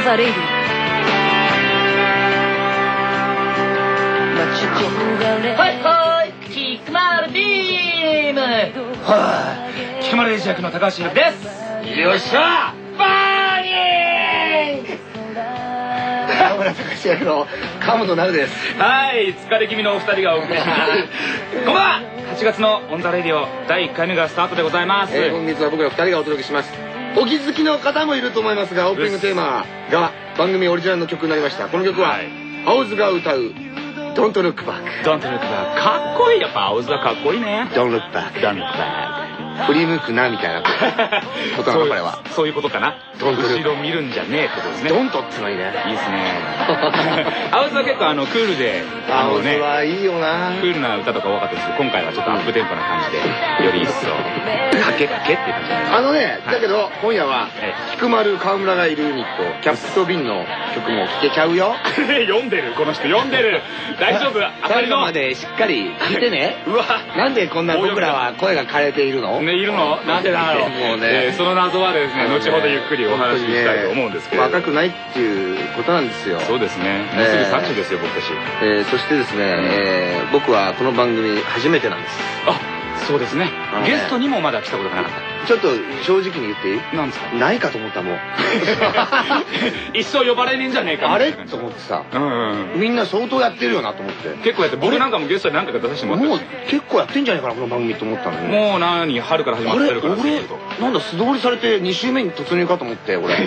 ザレイディはいはい、キクマルビーム。 はい、菊丸英二役の高橋宏樹です。 よっしゃバーニング。 田村隆役の鴨野直です。 はい、疲れ気味のお二人がお送りしますこんばんは。8月のオンザレディオ第1回目がスタートでございます。 本日は僕ら2人がお届けします。お気づきの方もいると思いますが、オープニングテーマが番組オリジナルの曲になりました。この曲は青津が歌うDon't Look Back。 Don't Look Back、 かっこいい。やっぱ青津はかっこいいね。 Don't Look Back、 Don't Look Back、 振り向くなみたいなことなの。これはそういうことかな。後ろ見るんじゃねえってことですね。 ドントってのいいね。 いいですね青津は結構クールで、 青津はいいよな。 クールな歌とか多かったですけど、今回はちょっとアップテンポな感じでより一層かけっていう感じです。 だけど今夜は菊丸川村がいるユニットキャップとビンの曲も聴けちゃうよ読んでる、この人読んでる。大丈夫。 最後までしっかり聞いてねうわ、 なんでこんな僕らは声が枯れているのね、いるのなんでだろう。 もうね、 その謎はですね、後ほどゆっくりお話ししたいと思うんですけど、 若くないっていうことなんですよ。 そうですね、もうすぐ30ですよ僕たち。 そしてですね、僕はこの番組初めてなんです。 あ、そうですね。ゲストにもまだ来たことがなかった。 ちょっと正直に言っていい？ なんですか？ ないかと思ったもん一生呼ばれねえんじゃねえかあれと思ってさ、みんな相当やってるよなと思って。 結構やって、僕なんかもゲストで何回か出させてもらって、 もう結構やってんじゃないかなこの番組と思ったのに。 もう春から始まってるから。 俺なんだ素通りされて2週目に突入かと思って。俺もう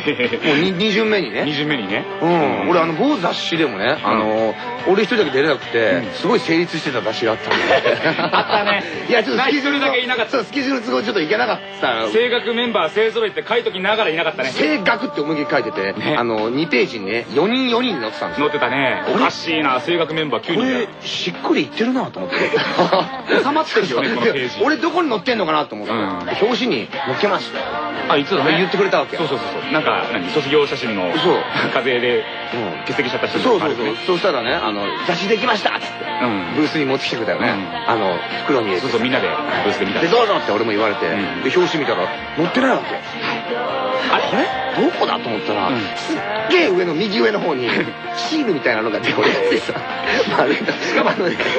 2巡目にね。 2巡目にね。 俺某雑誌でもね、俺一人だけ出れなくてすごい成立してた雑誌があったんであったね。 いやちょっとスケジュールだけいなかった。 スケジュール都合ちょっといけなかった。 声楽メンバー勢揃いって書いときながらいなかったね。 声楽って思いっきり書いてて、2ページにね4人に載ってたんですよ。 載ってたね。おかしいな、声楽メンバー9人。 これしっくりいってるなと思って収まってるよねこのページ。 俺どこに載ってんのかなと思って表紙に載っけます。 あ、いつだね、 言ってくれたわけ。 そう。なんか卒業写真の風邪で欠席しちゃった人。 そうそうしたらね、雑誌できましたっつってブースに持ってきてくれたよね。袋に入れて。 そう、みんなでブースで見た。 でどうぞって俺も言われて、で表紙見たら載ってないわけ。あれどこだと思ったら、すっげえ上の右上の方にシールみたいなのが出ててさ、しかも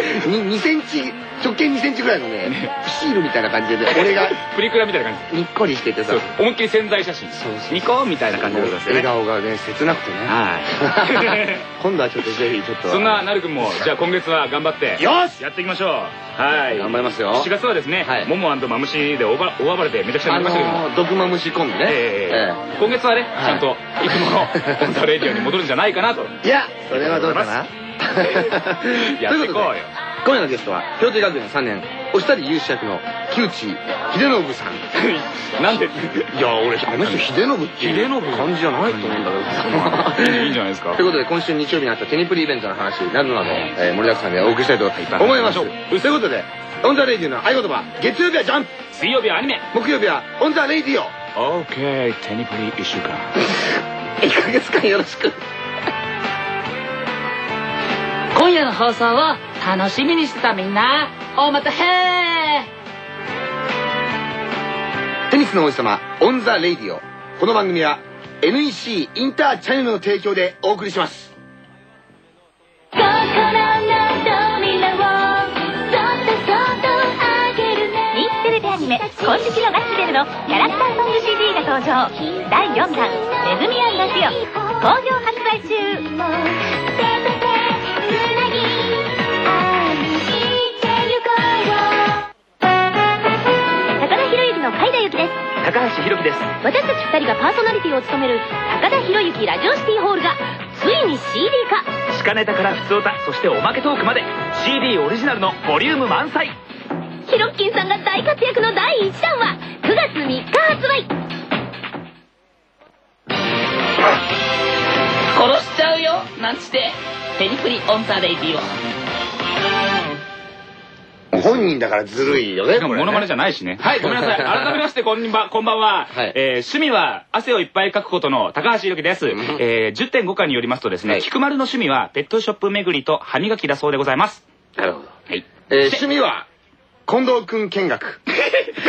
2センチ直径2センチぐらいのねシールみたいな感じで俺がプリクラみたいな感じにっこりしててさ、 思いっきり宣材写真ニコみたいな感じで笑顔がね切なくてね。今度はちょっとぜひちょっとそんななるくんもじゃあ今月は頑張ってよしやっていきましょう。はい、 頑張りますよ。 7月はですね、もも&マムシで大暴れでめちゃくちゃになりましたけども、 毒マムシコンビね。 今月はねちゃんといつものオンザレディオに戻るんじゃないかなと。 いやそれはどうかな。 やっていこうよ。 今夜のゲストは京都学園3年お二人有志役の木内秀信さん。 なんで？ いや俺あの人秀信っていう感じじゃないと思うんだけど。 いいんじゃないですか。 ということで今週日曜日にあったテニプリイベントの話などなど盛りだくさんでお送りしたいと思います。ということでオンザレイディオの合言葉、月曜日はジャンプ、 水曜日はアニメ、 木曜日はオンザレイディオ。 オーケー、テニプリ1週間 1ヶ月間よろしく。 今夜の放送を楽しみにしてたみんな、おまたへテニスの王子様オンザレイディオ。この番組は NEC インターチャネルの提供でお送りします。 金色のガスベルのキャラクターソング CD が登場。第4弾ネズミ&ラジオ好評発売中。高田博之の海田由紀です。 高橋宏樹です。 私たち2人がパーソナリティを務める高田博之ラジオシティホールがついに CD 化。 地下ネタから普通歌、そしておまけトークまで CD オリジナルのボリューム満載。 ヒロッキンさんが大活躍の第1弾は9月3日発売。 殺しちゃうよなんつってテニプリオンザレイディオ。 本人だからずるいよね。 しかもモノマネじゃないしね。はい、ごめんなさい。改めましてこんばんは。趣味は汗をいっぱいかくことの高橋宏樹です。10.5 巻によりますとですね、菊丸の趣味はペットショップ巡りと歯磨きだそうでございます。 なるほど。趣味は近藤くん見学。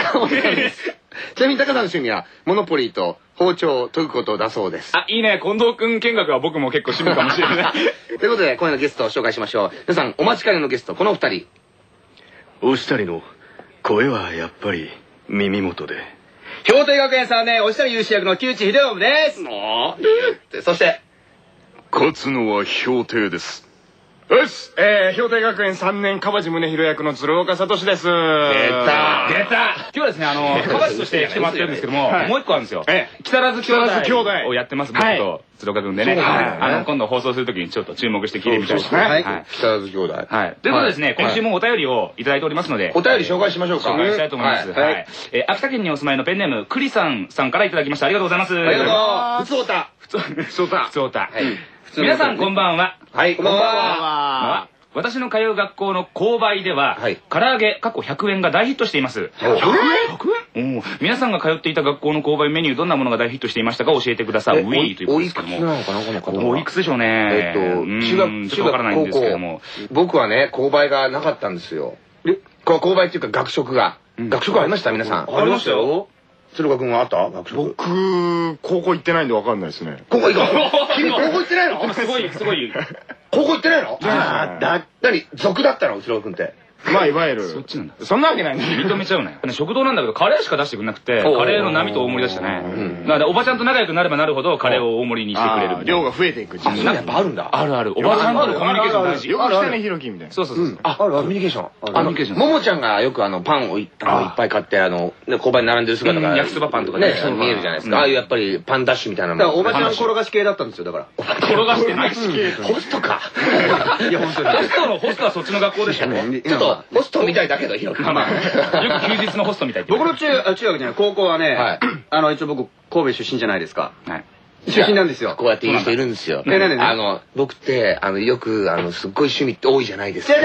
坂本さんです。ちなみにタカさんの趣味はモノポリーと包丁を研ぐことだそうです。 あ、いいね。近藤くん見学は僕も結構趣味かもしれない。 ということで今夜のゲストを紹介しましょう。皆さんお待ちかねのゲスト、このお二人。 お二人の声はやっぱり耳元で。 氷定学園3年押したり有志役の木内秀信です。 そして勝つのは氷定です。 よし、氷定学園3年川地宗弘役の鶴岡聡です。出た今日はですね、川地として来てもらってるんですけども、もう一個あるんですよ。木更津兄弟をやってます、僕と鶴岡くんでね。今度放送するときにちょっと注目して聞いてみたいですね。 木更津兄弟。 はい。ということでですね、今週もお便りをいただいておりますので、 お便り紹介しましょうか。 紹介したいと思います。はい。秋田県にお住まいのペンネーム、クリさんさんからいただきました。ありがとうございます。 ありがとう。ふつおた。 ふつおた。皆さんこんばんは。 はい、こんばんは。 私の通う学校の購買では、唐揚げ過去100円が大ヒットしています。 100 円？皆さんが通っていた学校の購買メニュー、どんなものが大ヒットしていましたか教えてください。ウィーということですけども。 おいくつなのかな、この方は。 おいくつでしょうね。 中学、 ちょっとわからないんですけども。 僕はね、購買がなかったんですよ。購買っていうか学食が。学食ありました皆さん。 ありましたよ。 鶴岡君はあった学食？ 僕、高校行ってないんでわかんないですね。 高校行こう。君高校行ってないの？ すごい。 高校行ってないの？何族だったの鶴岡君って。 まあいわゆるそっちなんだ。 そんなわけないね。 認めちゃうね。食堂なんだけどカレーしか出してくれなくて、カレーの波と大盛り出したね。だからおばちゃんと仲良くなればなるほどカレーを大盛りにしてくれる。 量が増えていく。 やっぱあるんだ。 ある。おばちゃんとのコミュニケーション大事。 よくしたねひろきみたいな。 そう。 あ、コミュニケーション。ももちゃんがよくパンをいっぱい買って購買に並んでる姿が焼きそばパンとかね見えるじゃないですか。ああいうやっぱりパンダッシュみたいなの。 だからおばちゃん転がし系だったんですよだから。 転がしてないし。 ホストか。 いや本当に。 ホストはそっちの学校でしたね。 ちょっとホストみたいだけどひろき。 よく休日のホストみたい。 僕の中学ね、高校はね、一応僕神戸出身じゃないですか。出身なんですよ。 こうやって言う人いるんですよ。僕ってよくすっごい趣味って多いじゃないですか。 知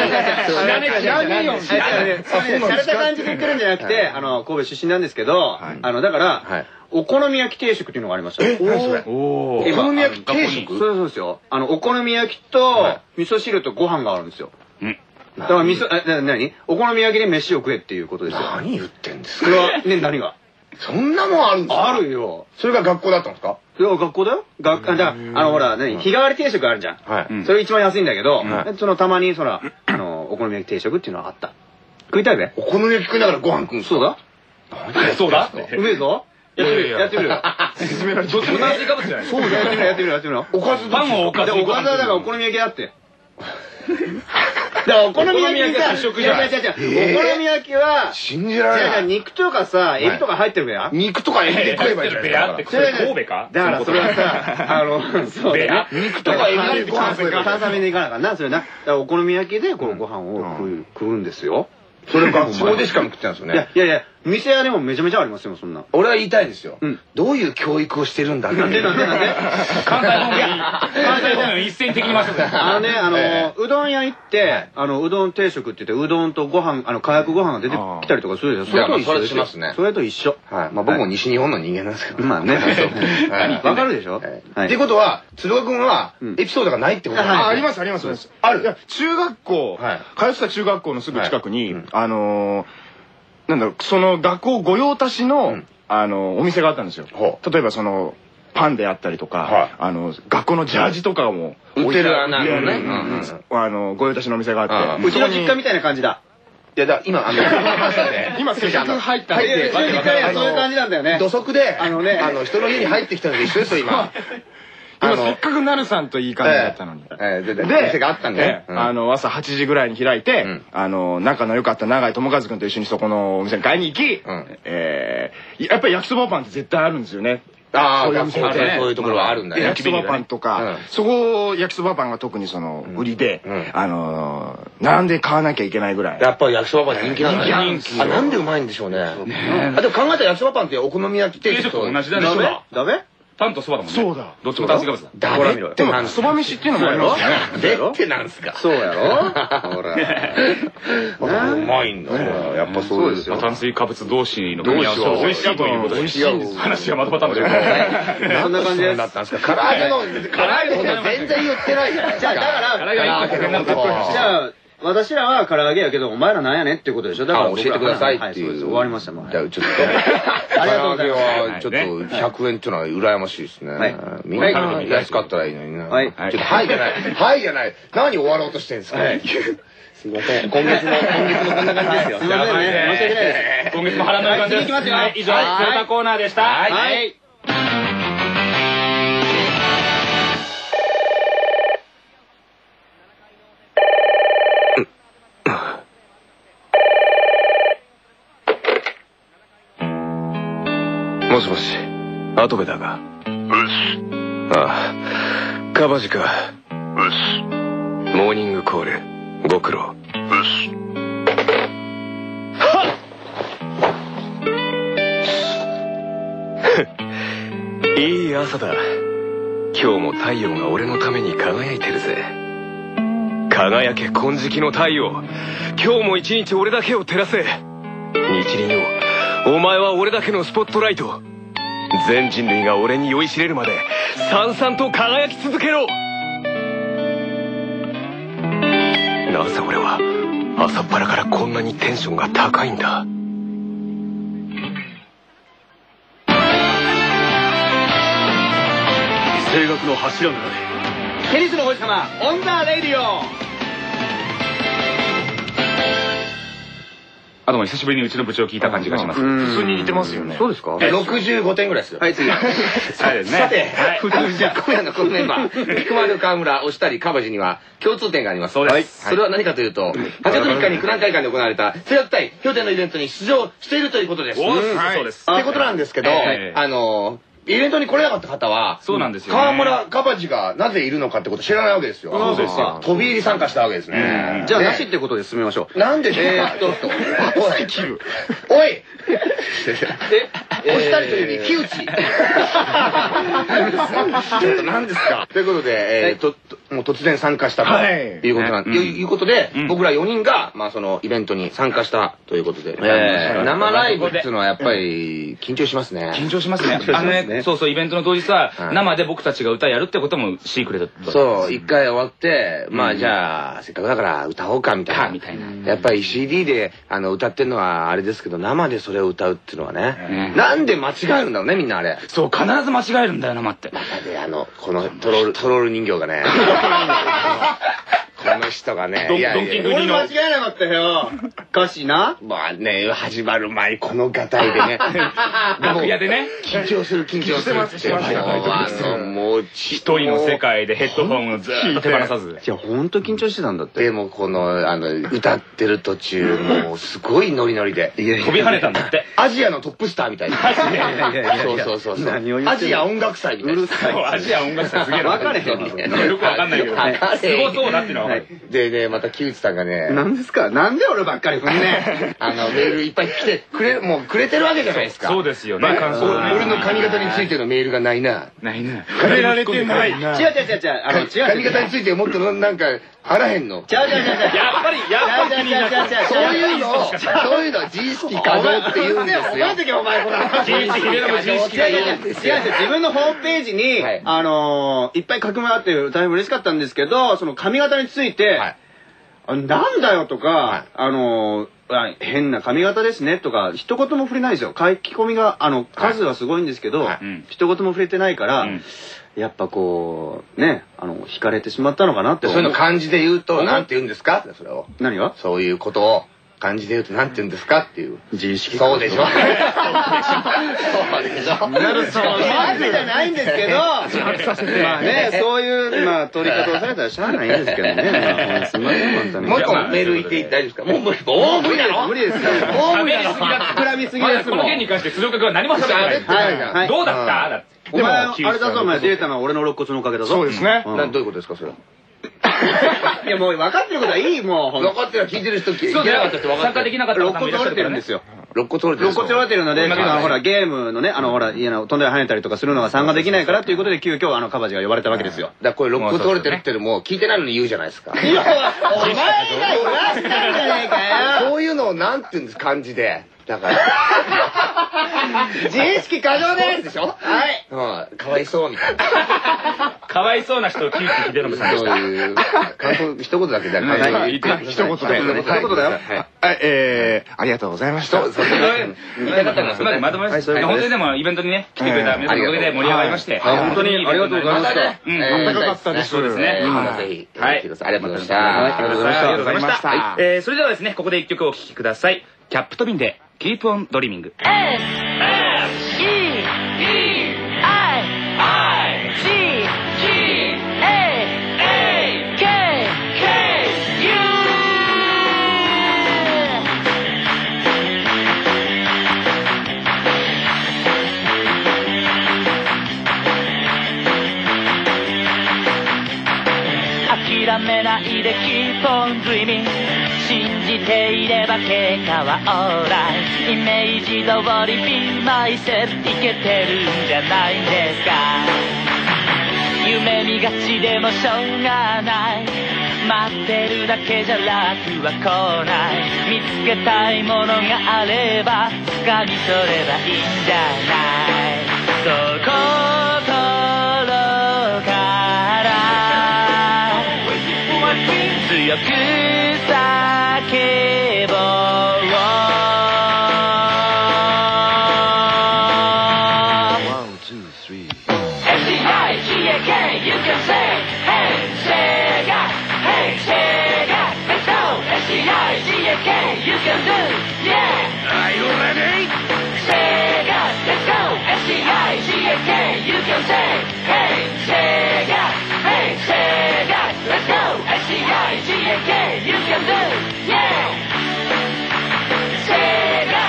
られた感じで言ってるんじゃなくて、神戸出身なんですけど、だからお好み焼き定食っていうのがありました。 お好み焼き定食？ そうですよ。お好み焼きと味噌汁とご飯があるんですよ。だからお好み焼きで飯を食えっていうことですよ。 何言ってんですか？ それはね、何が？ そんなもんあるんですか？ あるよ。 それが学校だったんですか？ いや、学校だよ。ほら、日替わり定食あるじゃん。それ一番安いんだけど、たまにお好み焼き定食っていうのはあった。食いたいべ？ お好み焼き食いながらご飯食うんですか？ そうだ。 そうだ？ うめえぞ。やってみるよ。 進められてる。同じかもしれない。 そうだよ。やってみる。 おかずパンをおかず。 おかずはだからお好み焼きだって。だからお好み焼きさ、お好み焼きは信じられない。 肉とかさ、エビとか入ってるべや。 肉とかエビで食えばいいじゃないですか。 神戸か？ だからそれはさ、そうだね。 肉とかエビでご飯食えばいい。 炭酸麺でいかなあかんな、それな。だからお好み焼きでこのご飯を食うんですよ。 それ学校でしか食ってないんですよね。 いや、店屋でもめちゃめちゃありますよ、そんな。 俺は言いたいんですよ。どういう教育をしてるんだって。 なんで関西方面一斉に敵に回す。 うどん屋行って、うどん定食って言って、うどんとご飯、火薬ご飯が出てきたりとかするでしょ。それと一緒ですね。それと一緒。 はい。まあ僕も西日本の人間なんですけど。 まあね。わかるでしょ？ っていうことは、鶴岡君はエピソードがないってこと？ あります。ある。中学校、通ってた中学校のすぐ近くに、その学校御用達の、お店があったんですよ。例えばパンであったりとか、学校のジャージとかも売ってる御用達のお店があって。 うちの実家みたいな感じだ。 いや、今、 今、せっかく入ったんで。そういう感じなんだよね。 土足で、人の家に入ってきたので一緒ですよ、今。 せっかくなるさんといい感じだったのに。 で、店があったんで。 朝8時ぐらいに開いて、仲の良かった永井智和君と一緒にそこのお店に買いに行き、やっぱり焼きそばパンって絶対あるんですよね。 ああ、そういうところはあるんだね。 焼きそばパンとか、そこ、焼きそばパンが特に売りで、並んで買わなきゃいけないぐらい。 やっぱり焼きそばパン人気なんだね。なんでうまいんでしょうね。でも考えたら焼きそばパンってお好み焼き定食と同じだね。 ダメ？ パンとそばだもんね。 そうだ。 どっちも炭水化物だ。 ほら見ろ。 でも、そば飯っていうのもありますね。 でってなんすか。 そうやろ？ほら。 うまいんだ。やっぱそうですよ。 炭水化物同士の組み合わせは美味しいということで。美味しいんです。話はまとまったんだけど。 そんな感じです。 だったんですか。唐揚げのこと全然言ってないじゃないですか。 じゃあ、だから、 唐揚げが1個100円なんだ。 じゃあ、 私らは唐揚げやけど、お前らなんやねっていうことでしょ。だから教えてくださいっていう。 終わりましたもん。 じゃあちょっと、唐揚げはちょっと100円っていうのは羨ましいですね。みんな安かったらいいのにな。ちょっと、はいじゃない。はいじゃない。何終わろうとしてんですか。すいません。今月もこんな感じですよ。 すいませんね。申し訳ないです。 今月も腹の感じです。以上、トヨタコーナーでした。はい。 もしもし、跡部だが。ああ、カバジか。モーニングコール、ご苦労。いい朝だ。今日も太陽が俺のために輝いてるぜ。輝け金色の太陽。今日も一日俺だけを照らせ。日輪よ、お前は俺だけのスポットライト。全人類が俺に酔いしれるまでさんさんと輝き続けろ。なぜ俺は朝っぱらからこんなにテンションが高いんだ。 声楽の柱のないテニスの王子様オンザレイディオ。 あ、どうも久しぶりにうちの部長聞いた感じがします。 普通に似てますよね。 そうですか。 65点ぐらいですよ。 はい、次。 そうですね。 さて、じゃあ今夜のこのメンバー、菊丸、川村、押谷、川地には共通点があります。 そうです。 それは何かというと、8月3日に九段会館で行われた声楽対氷点のイベントに出場しているということです。 そうです。 ってことなんですけど、イベントに来れなかった方は、 そうなんですよ。 川村、川地がなぜいるのかってこと知らないわけですよ。 そうですか。 飛び入り参加したわけですね。 じゃあ、なしってことで進めましょう。 なんでおいお二人というより木内ちょっと何ですかということで、もう突然参加したということで、僕ら4人が、まあそのイベントに参加したということで、生ライブっていうのはやっぱり緊張しますね。 緊張しますね。そうそう、イベントの当日は生で僕たちが歌やるってこともシークレット。 そう、一回終わって、まあじゃあせっかくだから歌おうかみたいな。やっぱり CD で歌ってるのはあれですけど、生でそれを歌うっていうのはね、なんで間違えるんだろうね、みんなあれ。 そう、必ず間違えるんだよ、生って。 またで、このトロール人形がね、この人がね、 俺間違えなかったよ。歌詞な。 まあね、始まる前このガタイでね。 楽屋でね。 緊張するって。もう一人の世界でヘッドホンをずっと手放さず。 いや、ほんと緊張してたんだって。 でもこの、歌ってる途中、もうすごいノリノリで。 飛び跳ねたんだって。 アジアのトップスターみたいな。そう。アジア音楽祭みたいな。 アジア音楽祭すげえ。 分かれへん。 よくわかんないけど。すごそうだっていうのは。 でね、また木内さんがね。 何ですか？なんで俺ばっかり踏んね。 メールいっぱい来てもうくれてるわけじゃないですか。 そうですよね。 俺の髪型についてのメールがないな。 ないな。 くれられてない。違う。 髪型についてもっとなんか、あらへんの。 やっぱりそういうのは自意識過剰って言うんですよ。 覚えとけお前この話。違う。自分のホームページに、いっぱい書き回って大変嬉しかったんですけど、その髪型について、なんだよとか、変な髪型ですねとか、一言も触れないですよ。書き込みが、数はすごいんですけど、一言も触れてないから、やっぱこう、ね、惹かれてしまったのかなって。 そういうの漢字で言うと、なんて言うんですかそれを。 何が？ そういうことを。漢字で言うとなんて言うんですかっていう。 自意識。 そうでしょ。そうでしょ。なるほど。マジじゃないんですけど、まあね、そういう、取り方をされたらしゃあないんですけどね。すみません、本当に。 もう一個メール言って大丈夫ですか？もう無理なの？ 無理ですよ。 喋りすぎだ。 膨らみすぎですもん。 この件に関して鶴岡君は何も喋ってない。どうだっただって。 お前、あれだぞ、お前、データの俺の肋骨のおかげだぞ。 そうですね。 どういうことですか、それは。 いや、もう分かってることはいい、もう。 分かってる聞いてる人聞いてなかったって分かってる。 参加できなかった肋骨折れてるんですよ。 肋骨折れてる。 肋骨折れてるので、ほら、ゲームのね、ほら、飛んだり跳ねたりとかするのが参加できないからっていうことで、急遽、カバジが呼ばれたわけですよ。 だからこれ、肋骨折れてるってのも、聞いてないのに言うじゃないですか。お前が言わしたんじゃねえかよ。こういうのをなんて言うんです、漢字で。だから。 自意識過剰ですでしょ。 はい。 かわいそうみたいな。 かわいそうな人を木内秀信さんでした。 そういう感想一言だけじゃなくて、 一言で。 一言だよ。 ありがとうございました。 言いたかったのはそれまでまとめます。本当にでもイベントにね来てくれた皆さんのおかげで盛り上がりまして、 本当にありがとうございました。 あったかかったです。 そうですね。 ぜひありがとうございました。 ありがとうございました。 それではですね、ここで一曲お聴きください。キャップトビンで Keep on Dreaming。 諦めないで Keep on dreaming 信じていれば結果は alright イメージ通り Be myself いけてるんじゃないですか夢見がちでもしょうがない待ってるだけじゃ楽は来ない見つけたいものがあれば掴み取ればいいんじゃないそう心から強く叫ぼう One, two, three S-E-I-G-A-K You can say Hey Sega Hey Sega Let's go S-E-I-G-A-K You can do Yeah Are you ready? Sega Let's go S-E-I-G-A-K You can say Hey Sega Hey Sega Let's go S-E-I-G-A-K You can do Yeah Sega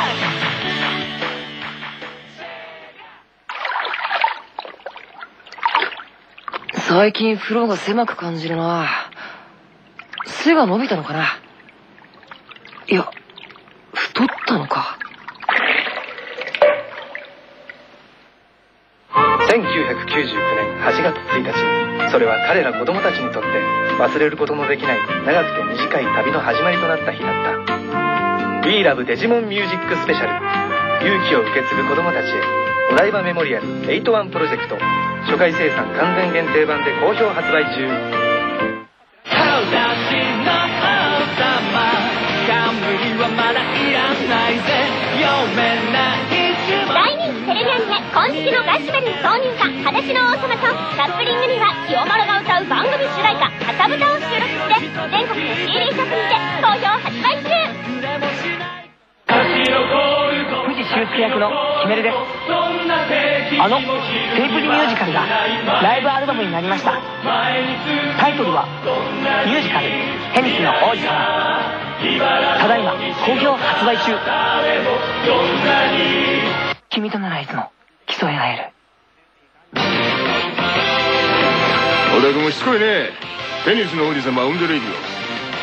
最近風呂が狭く感じるな。背が伸びたのかな。いや、太ったのか。 1999年8月1日、それは彼ら子供たちにとって忘れることのできない長くて短い旅の始まりとなった日だった。We Love デジモンミュージックスペシャル、勇気を受け継ぐ子供たちへお台場メモリアル81プロジェクト、初回生産完全限定版で好評発売中。 大人気テレビアニメ「金色のガスペル」挿入歌「裸足の王様」とカップリングには清丸が歌う番組主題歌「かさぶた」を収録して全国の CD ショップにて好評発売中。 藤修介役のキメルです。あのテープリミュージカルがライブアルバムになりました。タイトルはミュージカル「テニスの王子様」。ただいま好評発売中。君とならいつも競い合える。 小田君もしつこいね。テニスの王子様オン・ザ・レイディオ。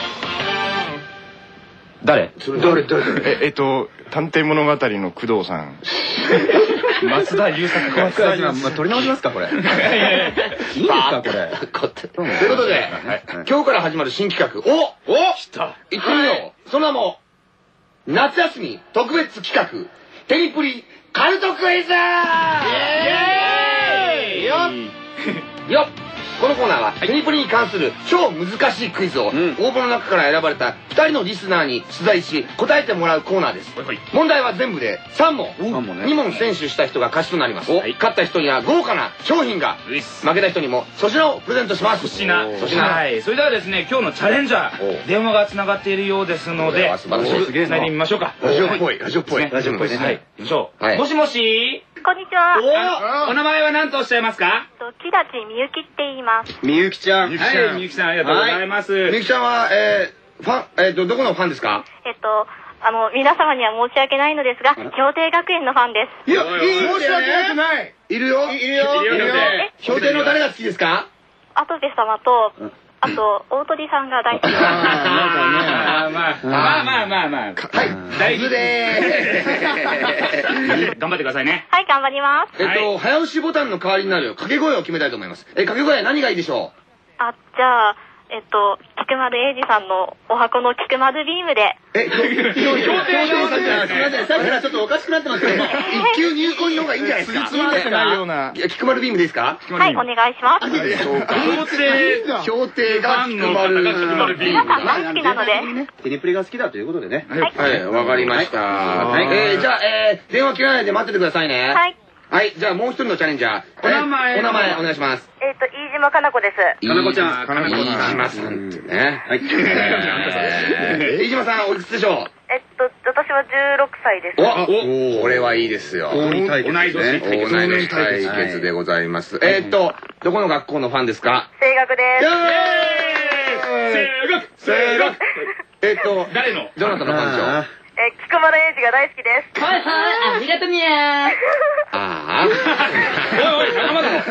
誰？ 探偵物語の工藤さん。 松田優作君。 取り直しますかこれ。いいんですかこれ。 ということで、今日から始まる新企画。お来た。行ってみよう。その名も、夏休み特別企画、テニプリカルトクイズ。イエーイよっこのコーナーはテニプリに関する超難しいクイズを応募の中から選ばれた2人のリスナーに出題し答えてもらうコーナーです。問題は全部で3問。2問選手した人が勝ちとなります。勝った人には豪華な商品が、負けた人にも粗品をプレゼントします。粗品。 はい。それではですね、今日のチャレンジャー電話がつながっているようですので、つないでみましょうか。 ラジオっぽいね。 はい。行きましょう。もしもし。 こんにちは。 お名前は何とおっしゃいますか？ 木立みゆきって言います。 みゆきちゃん。 はい、みゆきさんありがとうございます。 みゆきちゃんはどこのファンですか？ 皆様には申し訳ないのですが、氷定学園のファンです。 いや、申し訳ない。いるよ。氷定の誰が好きですか？ 跡部様と、あと、大鳥さんが大好きです。 まあ。はい。大事でーす。頑張ってくださいね。 はい、頑張ります。 早押しボタンの代わりになる掛け声を決めたいと思います。掛け声は何がいいでしょう？ じゃあ、北菊丸英二さんのお箱の菊丸ビームで。 すみません、さっきからちょっとおかしくなってますけど、 一級入魂の方がいいんじゃないですか。 つまってないような。 菊丸ビームでいいですか。 はい、お願いします。 評定が菊丸ビーム。 皆さん大好きなので。 テニプリが好きだということでね。 はい、わかりました。じゃあ、電話切らないで待っててくださいね。 はい。 はい、じゃあもう一人のチャレンジャー。お名前お願いします。 飯島かな子です。 かなこちゃん。 飯島さんってね。はい。飯島さん、おいくつでしょう。 私は16歳です。 お、これはいいですよ。 同い年対決でございます。どこの学校のファンですか。 声楽です。 声楽。 誰のどなたのファンでしょう。 菊丸英二が大好きです。 はいはい、ありがとうにゃー。 ああ。 おい、仲間だろ。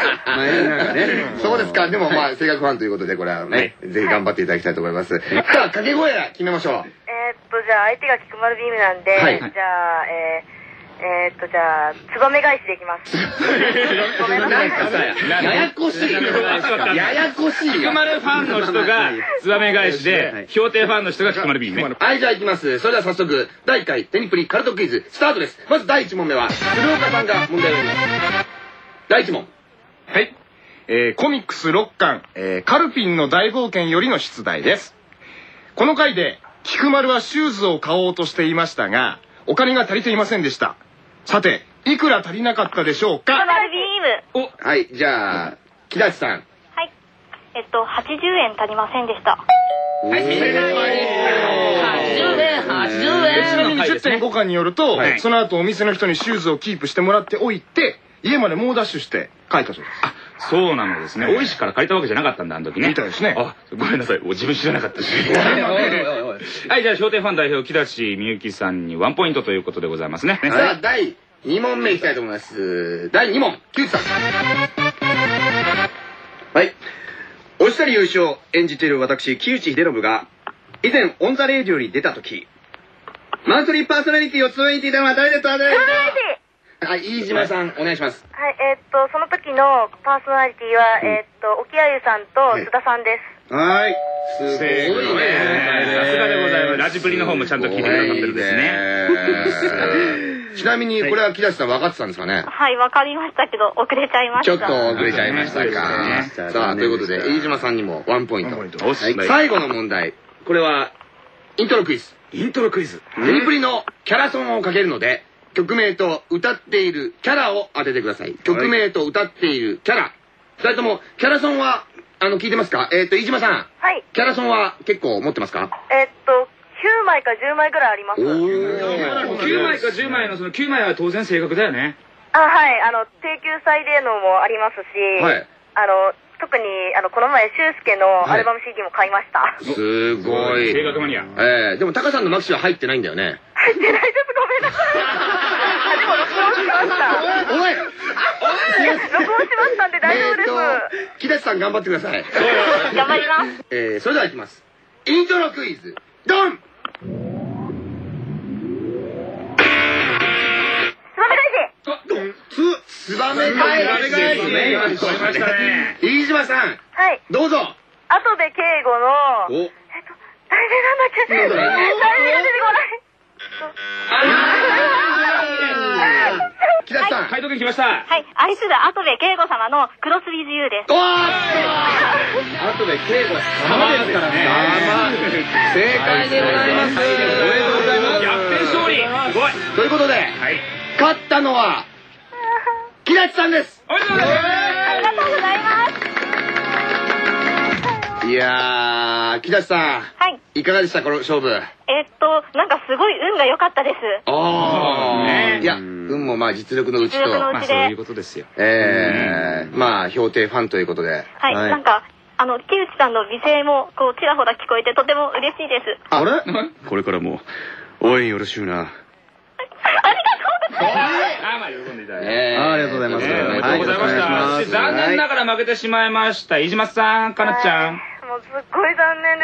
そうですか。でもまあ、声楽ファンということで、これはね、ぜひ頑張っていただきたいと思います。さあ、掛け声決めましょう。 じゃあ相手が菊丸ビームなんで、じゃあ、ツバメ返しでいきます。ごめんなさい。 ややこしい。ややこしい。 菊丸ファンの人がツバメ返しで、評定ファンの人が菊丸ビームね。 はい、じゃあ行きます。それでは早速、第1回テニプリカルトクイズ、スタートです。まず第1問目は、鶴岡さんが問題を読みます。第1問。 はい。コミックス6巻、カルピンの大冒険よりの出題です。この回で、菊丸はシューズを買おうとしていましたが、お金が足りていませんでした。さて、いくら足りなかったでしょうか。 菊丸ビーム。 はい、じゃあ、木立さん。 はい。80円足りませんでした。 はい、正解。 80円。 ちなみに 10.5 巻によると、その後お店の人にシューズをキープしてもらっておいて、家まで猛ダッシュして帰ったそうです。 あ、そうなのですね。大石から借りたわけじゃなかったんだ、あの時ね。 みたいですね。 あ、ごめんなさい。自分知らなかったし。はい、じゃあ、笑点ファン代表、木立みゆきさんに1ポイントということでございますね。 さあ、第2問目いきたいと思います。第2問、木内さん。はい。 おしたり優勝を演じている私、木内秀信が、以前、オンザレイディオに出たとき、マンスリーパーソナリティを務めていたのは誰ですか。 はい、飯島さん、お願いします。 はい、その時のパーソナリティは、沖あゆさんと須田さんです。 はい。 すごいね。 さすがでございます。ラジプリの方もちゃんと聞いてくださってるんですね。ちなみに、これは木立さん分かってたんですかね。 はい、分かりましたけど、遅れちゃいました。 ちょっと遅れちゃいましたか。さあ、ということで、飯島さんにも1ポイント。最後の問題。これは、イントロクイズ。 イントロクイズ。 テニプリのキャラソンをかけるので、曲名と歌っているキャラを当ててください。曲名と歌っているキャラ。2人とも、キャラソンは、聞いてますか。飯島さん。 はい。 キャラソンは結構持ってますか。 9枚か10枚ぐらいあります。 9枚か10枚のその9枚は当然正確だよね。 あ、はい。定休祭でのもありますし、はい。特に、この前、修介のアルバム CD も買いました。 すごい。 正確マニア。 でも、タカさんのマキシは入ってないんだよね。 入ってないです。ごめんなさい。でも、録音しました。 おい録音しましたんで大丈夫です。 木立さん頑張ってください。 頑張ります。 それではいきます。イントロクイズ、ドン。ツバメ返しですね。飯島さん。はい。どうぞ。 後部敬吾の、誰なんだっけ。誰が出てこない。 木立さん。 回答権来ました。 はい。愛する後部敬吾様のクロスウィズユーです。 後部敬吾様ですからね。 正解でございます。おめでとうございます。 逆転勝利。すごい。 ということで、勝ったのは、木立さんです。 ありがとうございます。 いやー、木立さん。はい。いかがでしたこの勝負。 なんかすごい運が良かったです。 いや、運もまあ実力のうちと。 まあそういうことですよ。 まあ、評定ファンということで。 はい。なんか、木内さんの美声も、こう、ちらほら聞こえてとても嬉しいです。 あれこれからも、応援よろしゅうな。 ありがとうございます。 まあ、喜んでいただいて。 ありがとうございます。 ありがとうございました。残念ながら負けてしまいました。飯島さん、かなちゃん。 もうすっごい残念です。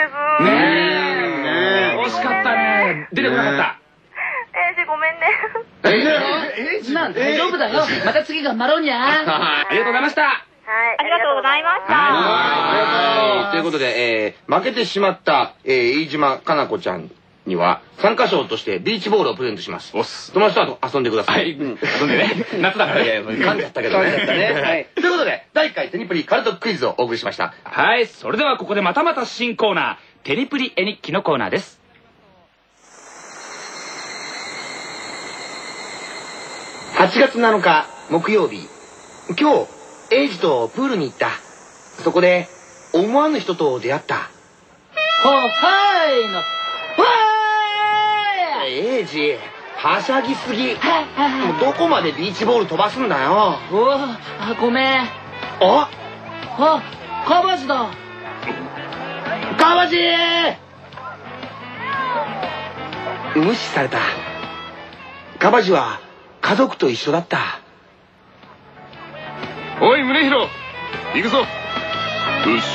ねえ。惜しかったね。出てこなかった。 ごめんね。 大丈夫だよ。また次頑張ろうにゃ。 ありがとうございました。 ありがとうございました。 はい。ということで、負けてしまった、飯島かな子ちゃんには、参加賞としてビーチボールをプレゼントします。友達と遊んでください。 遊んでね。夏だから。 いや、噛んじゃったけどね。噛んじゃったね。はい。ということで、第1回テニプリカルトクイズをお送りしました。 はい。それではここでまたまた新コーナー、テニプリ絵日記のコーナーです。 8月7日、木曜日。今日、エイジとプールに行った。そこで、思わぬ人と出会った。 はいの。 エイジ、はしゃぎすぎ。もうどこまでビーチボール飛ばすんだよ。 ごめん。 あ、 カバジだ。 カバジ無視された。カバジは家族と一緒だった。 おい宗弘、行くぞ。よし。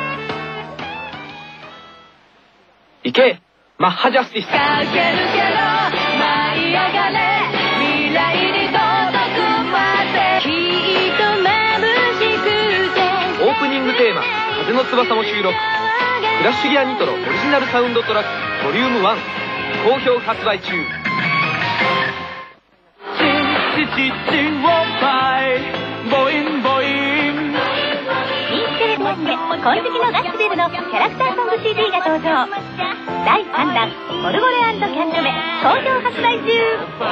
行けマッハジャスティス。 かけるけど舞い上がれ未来に届くまできっと眩しくて。 オープニングテーマ「風の翼」も収録。フラッシュギアニトロオリジナルサウンドトラックボリューム1好評発売中。 人気テレビアニメ「金色のガスベル」のキャラクターソング CD が登場。第3弾「ボルボレ&キャンルメ」好評発売中。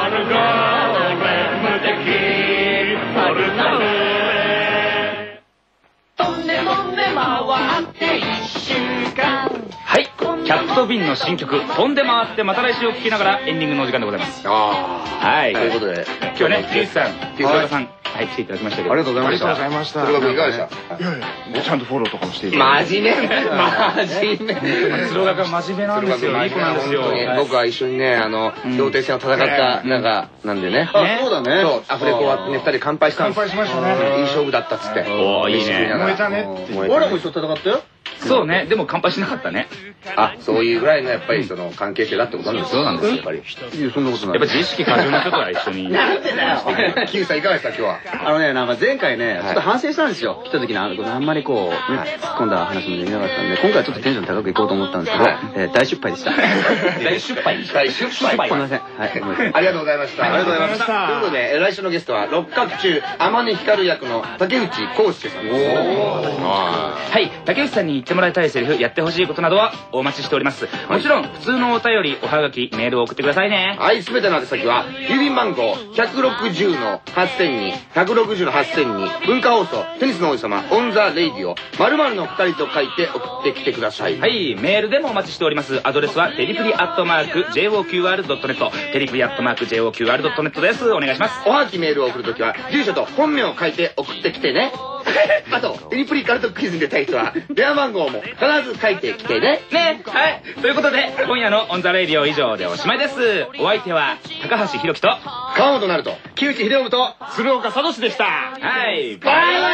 はい。キャットビンの新曲「飛んで回ってまた来週」を聴きながらエンディングのお時間でございます。はい。 ということで、 今日はね、キュースさん、鶴岡さん、はい、来ていただきましたけど。 ありがとうございました。 ありがとうございました。 鶴岡君いかがでした？ ちゃんとフォローとかもしていただいて。 真面目真面目。 鶴岡君真面目なんですよ。いい子なんですよ。 僕は一緒にね、協定戦を戦った中なんでね。 あ、そうだね。 そう、アフレコ終わってね、2人乾杯したんです。 乾杯しましたね。 いい勝負だったっつって。 おー、いいね。 燃えたねって。 俺らも一緒に戦ったよ。 そうね、でも乾杯しなかったね。 あ、そういうぐらいのやっぱりその関係性だってことなんですよ。 そうなんですよ、やっぱり。 いや、そんなことない。 やっぱ自意識過剰な人とは一緒に。 なんでだよ。キムさんいかがでした今日は？ なんか前回ね、ちょっと反省したんですよ。来た時にあんまりこう、突っ込んだ話もできなかったんで、今回はちょっとテンション高くいこうと思ったんですけど、大失敗でした。 大失敗大失敗。 すいません。はい、ごめんなさい。 ありがとうございました。 ありがとうございました。 ということで、来週のゲストは、六角中、天音光役の竹内康介さんです。 はい、竹内さんに言ってもらいたいセリフ、やってほしいことなどはお待ちしております。もちろん、普通のお便り、おはがき、メールを送ってくださいね。 はい、すべての宛先は、郵便番号160-8000に、160-8000に、文化放送、テニスの王子様、オンザレイディオ、〇〇の2人と書いて送ってきてください。 はい、メールでもお待ちしております。アドレスは、テリプリ@JOQR.net、テリプリ@JOQR.net です。お願いします。 おはぎメールを送るときは、住所と本名を書いて送ってきてね。あと、テリプリカルトクイズに出たい人は、電話番号も必ず書いてきてね。 ね、はい。ということで、今夜のオンザレイディオ以上でおしまいです。お相手は、高橋宏樹と、 川本なると、 木内秀信と、 鶴岡聡でした。 はい、 バイバ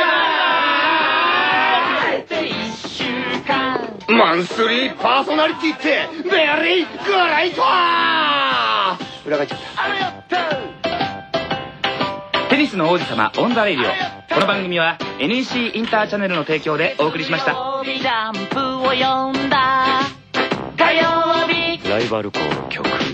イ。マンスリーパーソナリティってベリーグレイト。裏返っちゃった。 テニスの王子様オンザレイディオ。この番組は NEC インターチャネルの提供でお送りしました。 ジャンプを読んだ火曜日ライバル校の曲